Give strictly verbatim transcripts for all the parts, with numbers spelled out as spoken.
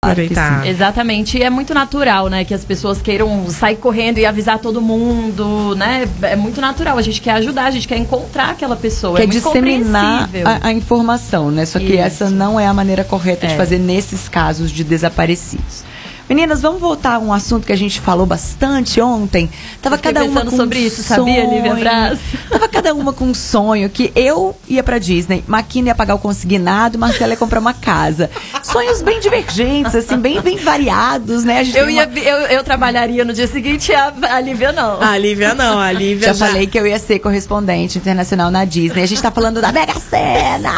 Aproveitar. Exatamente, e é muito natural, né, que as pessoas queiram sair correndo e avisar todo mundo, né, é muito natural, a gente quer ajudar, a gente quer encontrar aquela pessoa, quer é muito disseminar compreensível. a, a informação, né, só que Isso. essa não é a maneira correta É. de fazer nesses casos de desaparecidos. Meninas, vamos voltar a um assunto que a gente falou bastante ontem. Tava Fiquei cada uma pensando com sobre um isso, sabia, sonho. Lívia Braz? Tava cada uma com um sonho que eu ia pra Disney, Maquina ia pagar o consignado, Marcela ia comprar uma casa. Sonhos bem divergentes, assim, bem, bem variados, né? A gente Eu, tem ia, uma... eu, eu trabalharia no dia seguinte, a, a Lívia não. A Lívia não, a Lívia Já, já... falei que eu ia ser correspondente internacional na Disney. A gente tá falando da Mega Sena!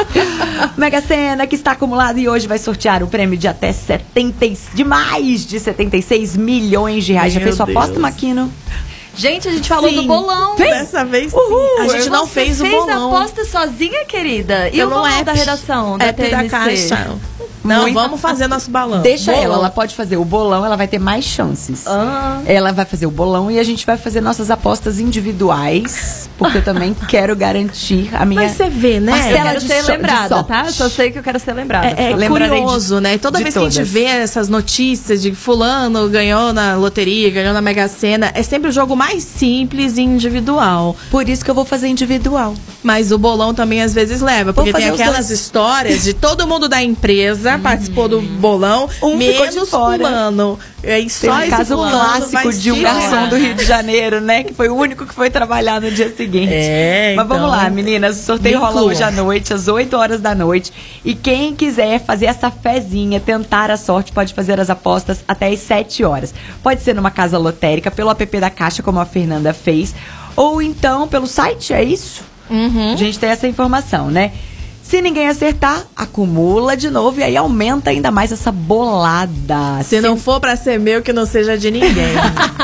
Mega Sena que está acumulada e hoje vai sortear o prêmio de até setenta, de mais de setenta e seis milhões de reais. Já Meu fez sua Deus. aposta, Maquino? Gente, a gente falou Sim. do bolão. Dessa vez sim. Uhul, A gente não Você fez o fez bolão. a aposta sozinha, querida? E Pelo o bolão app. da redação, da App T M C? da Caixa. Não, Muito- vamos fazer nosso balão. Deixa Bolão. ela, ela pode fazer o bolão, ela vai ter mais chances. Ah. Ela vai fazer o bolão e a gente vai fazer nossas apostas individuais, porque eu também quero garantir a minha... Mas você vê, né? Eu Marcela quero de ser so- de lembrada, sorte. tá? Eu só sei que eu quero ser lembrada. É, é Lembrarei curioso, de- né? E toda de vez que a gente todas. vê essas notícias de fulano ganhou na loteria, ganhou na Mega Sena, é sempre o jogo mais simples e individual. Por isso que eu vou fazer individual. Mas o bolão também às vezes leva, porque tem fazer os aquelas dois. histórias de todo mundo da empresa participou do bolão, Um ficou de menos fora. fulano. E aí Tem só um esse caso fulano vai clássico de um se garçom ferrar. do Rio de Janeiro, né? Que foi o único que foi trabalhar no dia seguinte. É, Mas vamos então, lá, meninas. O sorteio me rola incluam. hoje à noite, às oito horas da noite. E quem quiser fazer essa fezinha, tentar a sorte, pode fazer as apostas até às sete horas. Pode ser numa casa lotérica, pelo app da Caixa, como a Fernanda fez. Ou então pelo site, é isso? Uhum. A gente tem essa informação, né? Se ninguém acertar, acumula de novo e aí aumenta ainda mais essa bolada. Se não for pra ser meu, que não seja de ninguém.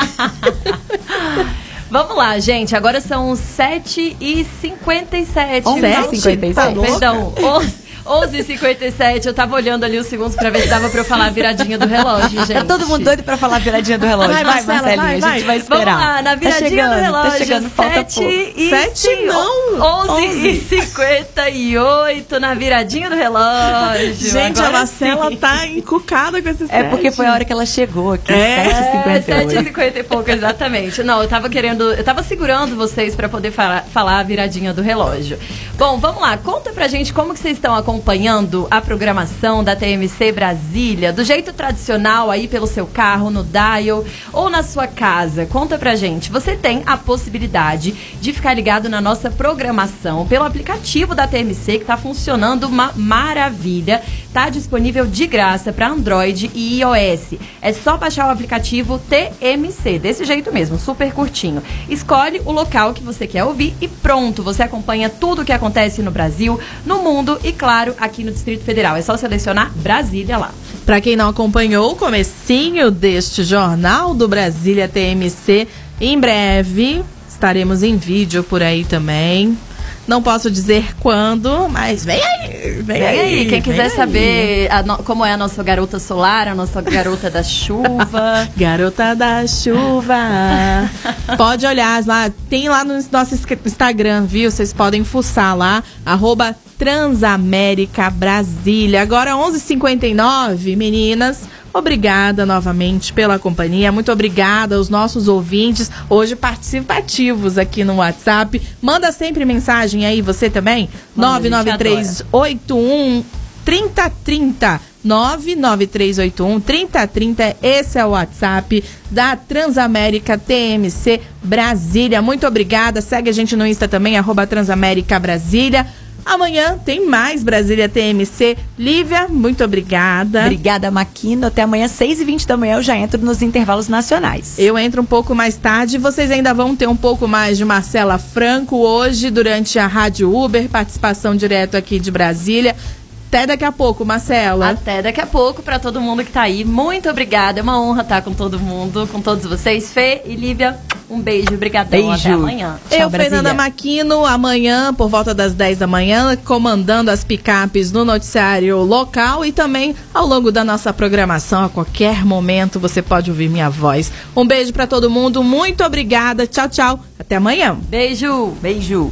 Vamos lá, gente. Agora são sete e cinquenta e sete. onze e cinquenta e sete. Perdão, onze e cinquenta e sete. Eu tava olhando ali os segundos pra ver se dava pra eu falar a viradinha do relógio, gente. Tá todo mundo doido pra falar a viradinha do relógio. Vai, Vai, Marcela, Marcelinha, vai, a vai. gente vai esperar. Vamos lá, na viradinha tá chegando, do relógio, tá chegando, falta sete pouco. e Sete cin- não, onze e cinquenta e oito na viradinha do relógio. Gente, Agora a Marcela sim. tá encucada com esse É porque foi a hora que ela chegou aqui, É, sete e cinquenta e sete e oito. cinquenta e pouco, exatamente. Não, eu tava querendo, eu tava segurando vocês pra poder falar, falar a viradinha do relógio. Bom, vamos lá, conta pra gente como que vocês estão acompanhando a programação da T M C Brasília, do jeito tradicional aí pelo seu carro, no dial ou na sua casa. Conta pra gente. Você tem a possibilidade de ficar ligado na nossa programação pelo aplicativo da T M C, que tá funcionando uma maravilha. Tá disponível de graça para Android e iOS. É só baixar o aplicativo T M C, desse jeito mesmo, super curtinho. Escolhe o local que você quer ouvir e pronto, você acompanha tudo o que acontece no Brasil, no mundo e, claro, aqui no Distrito Federal. É só selecionar Brasília lá. Pra quem não acompanhou o comecinho deste Jornal do Brasília T M C, em breve estaremos em vídeo por aí também. Não posso dizer quando, mas vem aí, vem, Vem aí. aí, quem vem quiser aí. saber a no- como é a nossa garota solar, a nossa garota da chuva. Garota da chuva. Pode olhar lá, tem lá no nosso Instagram, viu? Vocês podem fuçar lá, arroba Transamérica Brasília. Agora onze e cinquenta e nove, meninas. Obrigada novamente pela companhia, muito obrigada aos nossos ouvintes, hoje participativos aqui no WhatsApp. Manda sempre mensagem aí, você também? Manda, nove nove três oito um três zero três zero nove nove três oito um três zero três zero, esse é o WhatsApp da Transamérica T M C Brasília. Muito obrigada, segue a gente no Insta também, arroba Transamérica Brasília. Amanhã tem mais Brasília T M C. Lívia, muito obrigada. Obrigada, Maquino. Até amanhã, seis e vinte da manhã, eu já entro nos intervalos nacionais. Eu entro um pouco mais tarde. Vocês ainda vão ter um pouco mais de Marcela Franco hoje, durante a Rádio Uber, participação direto aqui de Brasília. Até daqui a pouco, Marcela. Até daqui a pouco para todo mundo que tá aí. Muito obrigada. É uma honra estar com todo mundo, com todos vocês. Fê e Lívia, um beijo. Obrigadão. Beijo. Até amanhã. Tchau, Eu, Brasília. Fernanda Maquino, amanhã, por volta das dez da manhã, comandando as picapes no noticiário local e também ao longo da nossa programação. A qualquer momento você pode ouvir minha voz. Um beijo para todo mundo. Muito obrigada. Tchau, tchau. Até amanhã. Beijo. Beijo.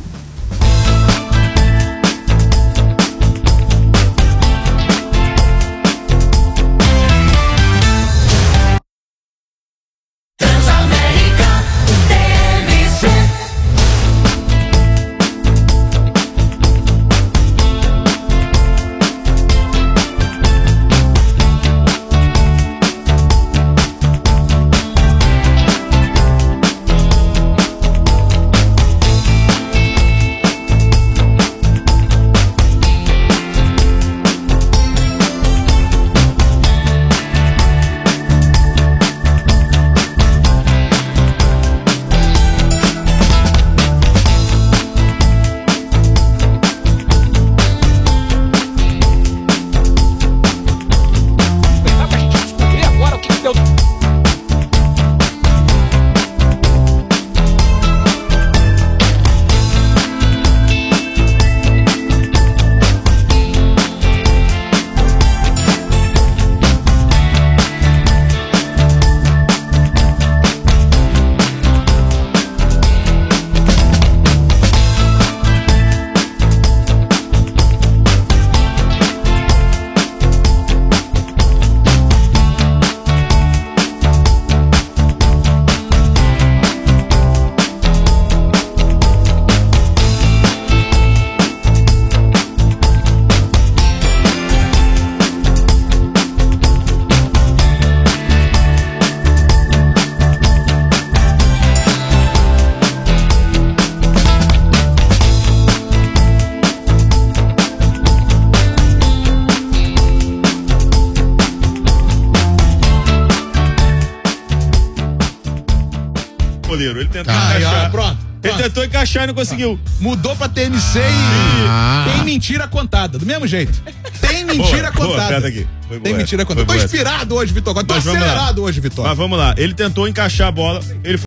goleiro. Ele tentou Ah, encaixar. ó, pronto. Ele pronto. tentou encaixar e não conseguiu. Mudou pra T M C Ah. e tem mentira contada, do mesmo jeito. Tem mentira Boa, contada. boa, canta aqui. Foi Tem boa mentira essa. contada. Tô Foi boa essa. inspirado hoje, Vitor. Tô Mas vamos lá. acelerado hoje, Vitor. Mas vamos lá. Ele tentou encaixar a bola. Ele